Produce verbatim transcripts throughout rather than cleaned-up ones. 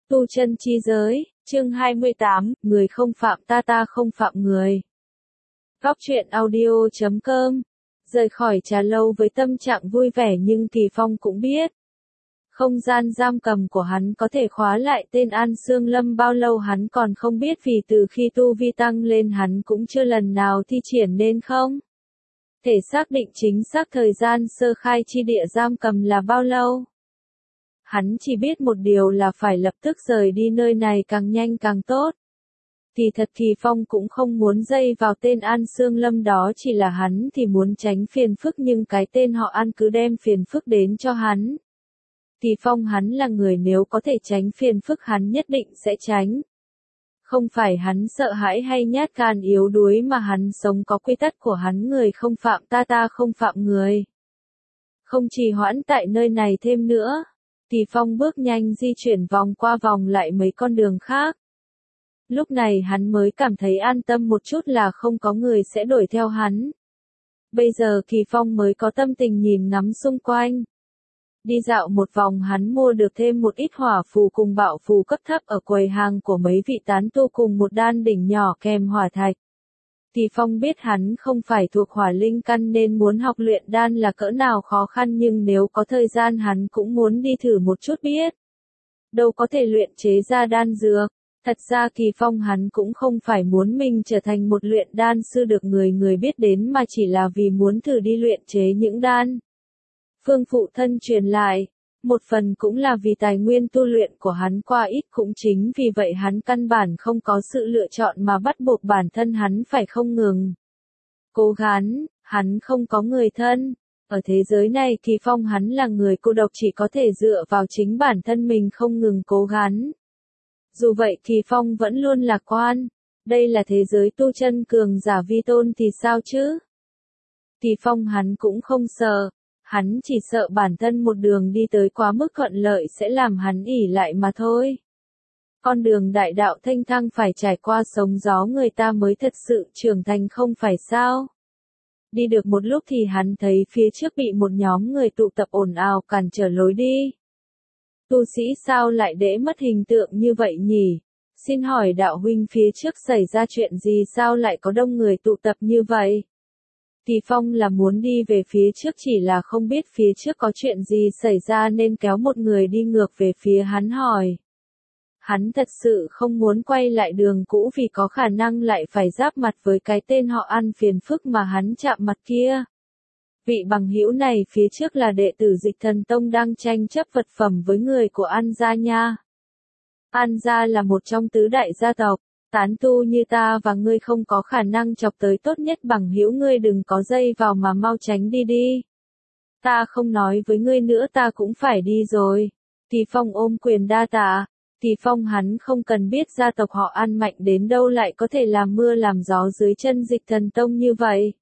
Tu chân chi giới, chương hai mươi tám, người không phạm ta ta không phạm người. Góc truyện audio chấm com. Rời khỏi trà lâu với tâm trạng vui vẻ nhưng Kỳ Phong cũng biết. Không gian giam cầm của hắn có thể khóa lại tên An Sương Lâm bao lâu hắn còn không biết vì từ khi tu vi tăng lên hắn cũng chưa lần nào thi triển nên không thể xác định chính xác thời gian sơ khai chi địa giam cầm là bao lâu. Hắn chỉ biết một điều là phải lập tức rời đi nơi này càng nhanh càng tốt. Thì thật Kỳ Phong cũng không muốn dây vào tên An Sương Lâm đó, chỉ là hắn thì muốn tránh phiền phức nhưng cái tên họ An cứ đem phiền phức đến cho hắn. Kỳ Phong hắn là người nếu có thể tránh phiền phức hắn nhất định sẽ tránh. Không phải hắn sợ hãi hay nhát gan yếu đuối mà hắn sống có quy tắc của hắn, người không phạm ta ta không phạm người. Không trì hoãn tại nơi này thêm nữa. Kỳ Phong bước nhanh di chuyển vòng qua vòng lại mấy con đường khác. Lúc này hắn mới cảm thấy an tâm một chút là không có người sẽ đuổi theo hắn. Bây giờ Kỳ Phong mới có tâm tình nhìn ngắm xung quanh. Đi dạo một vòng hắn mua được thêm một ít hỏa phù cùng bạo phù cấp thấp ở quầy hàng của mấy vị tán tu cùng một đan đỉnh nhỏ kèm hỏa thạch. Kỳ Phong biết hắn không phải thuộc hỏa linh căn nên muốn học luyện đan là cỡ nào khó khăn, nhưng nếu có thời gian hắn cũng muốn đi thử một chút biết. Đâu có thể luyện chế ra đan dược. Thật ra Kỳ Phong hắn cũng không phải muốn mình trở thành một luyện đan sư được người người biết đến mà chỉ là vì muốn thử đi luyện chế những đan phương phụ thân truyền lại. Một phần cũng là vì tài nguyên tu luyện của hắn qua ít, cũng chính vì vậy hắn căn bản không có sự lựa chọn mà bắt buộc bản thân hắn phải không ngừng cố gắng. Hắn không có người thân. Ở thế giới này Kỳ Phong hắn là người cô độc, chỉ có thể dựa vào chính bản thân mình không ngừng cố gắng. Dù vậy Kỳ Phong vẫn luôn lạc quan. Đây là thế giới tu chân cường giả vi tôn thì sao chứ? Kỳ Phong hắn cũng không sợ. Hắn chỉ sợ bản thân một đường đi tới quá mức thuận lợi sẽ làm hắn ỷ lại mà thôi. Con đường đại đạo thanh thang phải trải qua sóng gió người ta mới thật sự trưởng thành không phải sao? Đi được một lúc thì hắn thấy phía trước bị một nhóm người tụ tập ồn ào cản trở lối đi. Tu sĩ sao lại để mất hình tượng như vậy nhỉ? Xin hỏi đạo huynh phía trước xảy ra chuyện gì sao lại có đông người tụ tập như vậy? Kỳ Phong là muốn đi về phía trước, chỉ là không biết phía trước có chuyện gì xảy ra nên kéo một người đi ngược về phía hắn hỏi. Hắn thật sự không muốn quay lại đường cũ vì có khả năng lại phải giáp mặt với cái tên họ An phiền phức mà hắn chạm mặt kia. Vị bằng hữu này phía trước là đệ tử Dịch Thần Tông đang tranh chấp vật phẩm với người của An gia nha. An gia là một trong tứ đại gia tộc. Tán tu như ta và ngươi không có khả năng chọc tới, tốt nhất bằng hữu ngươi đừng có dây vào mà mau tránh đi đi. Ta không nói với ngươi nữa, ta cũng phải đi rồi. Kỳ Phong ôm quyền đa tạ. Kỳ Phong hắn không cần biết gia tộc họ An mạnh đến đâu lại có thể làm mưa làm gió dưới chân Dịch Thần Tông như vậy.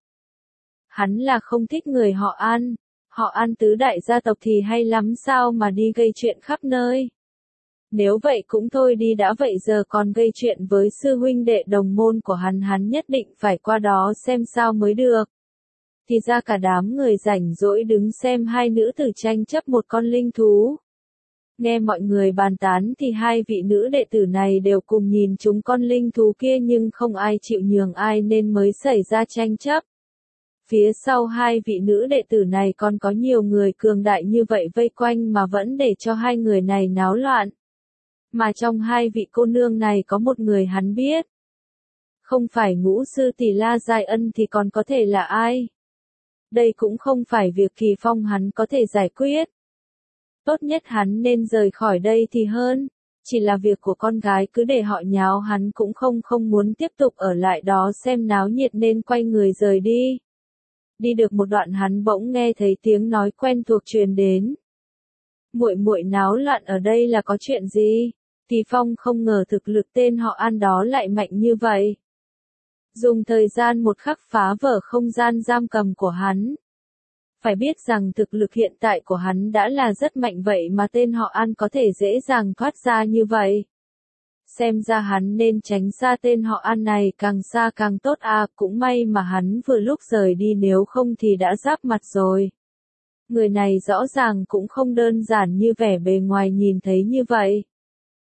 Hắn là không thích người họ An. Họ An tứ đại gia tộc thì hay lắm sao mà đi gây chuyện khắp nơi. Nếu vậy cũng thôi đi đã, vậy giờ còn gây chuyện với sư huynh đệ đồng môn của hắn, hắn nhất định phải qua đó xem sao mới được. Thì ra cả đám người rảnh rỗi đứng xem hai nữ tử tranh chấp một con linh thú. Nghe mọi người bàn tán thì hai vị nữ đệ tử này đều cùng nhìn chúng con linh thú kia nhưng không ai chịu nhường ai nên mới xảy ra tranh chấp. Phía sau hai vị nữ đệ tử này còn có nhiều người cường đại như vậy vây quanh mà vẫn để cho hai người này náo loạn. Mà trong hai vị cô nương này có một người hắn biết. Không phải Ngũ sư tỷ La Giai Ân thì còn có thể là ai? Đây cũng không phải việc Kỳ Phong hắn có thể giải quyết. Tốt nhất hắn nên rời khỏi đây thì hơn. Chỉ là việc của con gái cứ để họ nháo hắn cũng không không muốn tiếp tục ở lại đó xem náo nhiệt nên quay người rời đi. Đi được một đoạn hắn bỗng nghe thấy tiếng nói quen thuộc truyền đến. Muội muội náo loạn ở đây là có chuyện gì? Kỳ Phong không ngờ thực lực tên họ An đó lại mạnh như vậy. Dùng thời gian một khắc phá vỡ không gian giam cầm của hắn. Phải biết rằng thực lực hiện tại của hắn đã là rất mạnh, vậy mà tên họ An có thể dễ dàng thoát ra như vậy. Xem ra hắn nên tránh xa tên họ An này, càng xa càng tốt à, cũng may mà hắn vừa lúc rời đi nếu không thì đã giáp mặt rồi. Người này rõ ràng cũng không đơn giản như vẻ bề ngoài nhìn thấy như vậy.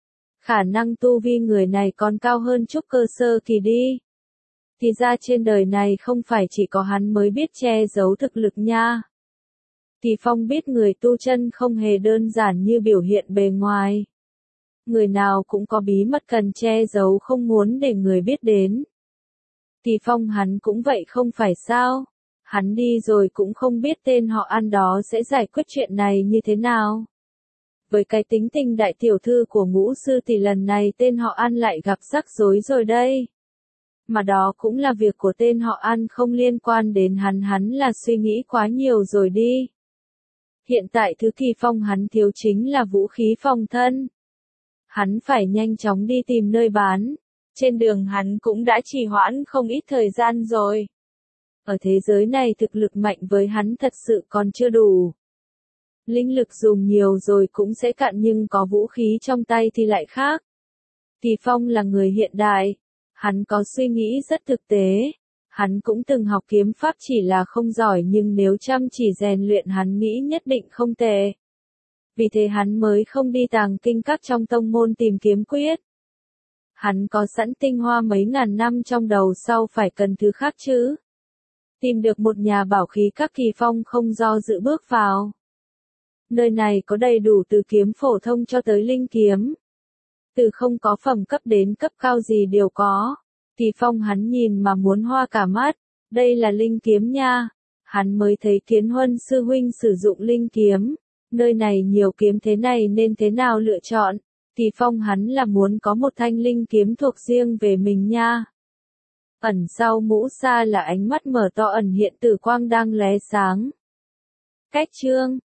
Khả năng tu vi người này còn cao hơn trúc cơ sơ kỳ đi. Thì ra trên đời này không phải chỉ có hắn mới biết che giấu thực lực nha. Thì Phong biết người tu chân không hề đơn giản như biểu hiện bề ngoài. Người nào cũng có bí mật cần che giấu không muốn để người biết đến. Thì Phong hắn cũng vậy không phải sao? Hắn đi rồi cũng không biết tên họ An đó sẽ giải quyết chuyện này như thế nào. Với cái tính tình đại tiểu thư của Ngũ sư thì lần này tên họ An lại gặp rắc rối rồi đây. Mà đó cũng là việc của tên họ An không liên quan đến hắn, hắn là suy nghĩ quá nhiều rồi đi. Hiện tại thứ Kỳ Phong hắn thiếu chính là vũ khí phòng thân. Hắn phải nhanh chóng đi tìm nơi bán. Trên đường hắn cũng đã trì hoãn không ít thời gian rồi. Ở thế giới này thực lực mạnh với hắn thật sự còn chưa đủ. Linh lực dùng nhiều rồi cũng sẽ cạn nhưng có vũ khí trong tay thì lại khác. Thì Phong là người hiện đại. Hắn có suy nghĩ rất thực tế. Hắn cũng từng học kiếm pháp chỉ là không giỏi nhưng nếu chăm chỉ rèn luyện hắn nghĩ nhất định không tệ. Vì thế hắn mới không đi tàng kinh các trong tông môn tìm kiếm quyết. Hắn có sẵn tinh hoa mấy ngàn năm trong đầu, sau phải cần thứ khác chứ. Tìm được một nhà bảo khí các, Kỳ Phong không do dự bước vào. Nơi này có đầy đủ từ kiếm phổ thông cho tới linh kiếm. Từ không có phẩm cấp đến cấp cao gì đều có. Kỳ Phong hắn nhìn mà muốn hoa cả mắt. Đây là linh kiếm nha. Hắn mới thấy Kiến Huân sư huynh sử dụng linh kiếm. Nơi này nhiều kiếm thế này nên thế nào lựa chọn. Kỳ Phong hắn là muốn có một thanh linh kiếm thuộc riêng về mình nha. Ẩn sau mũ sa là ánh mắt mở to ẩn hiện tử quang đang lóe sáng. Cách chương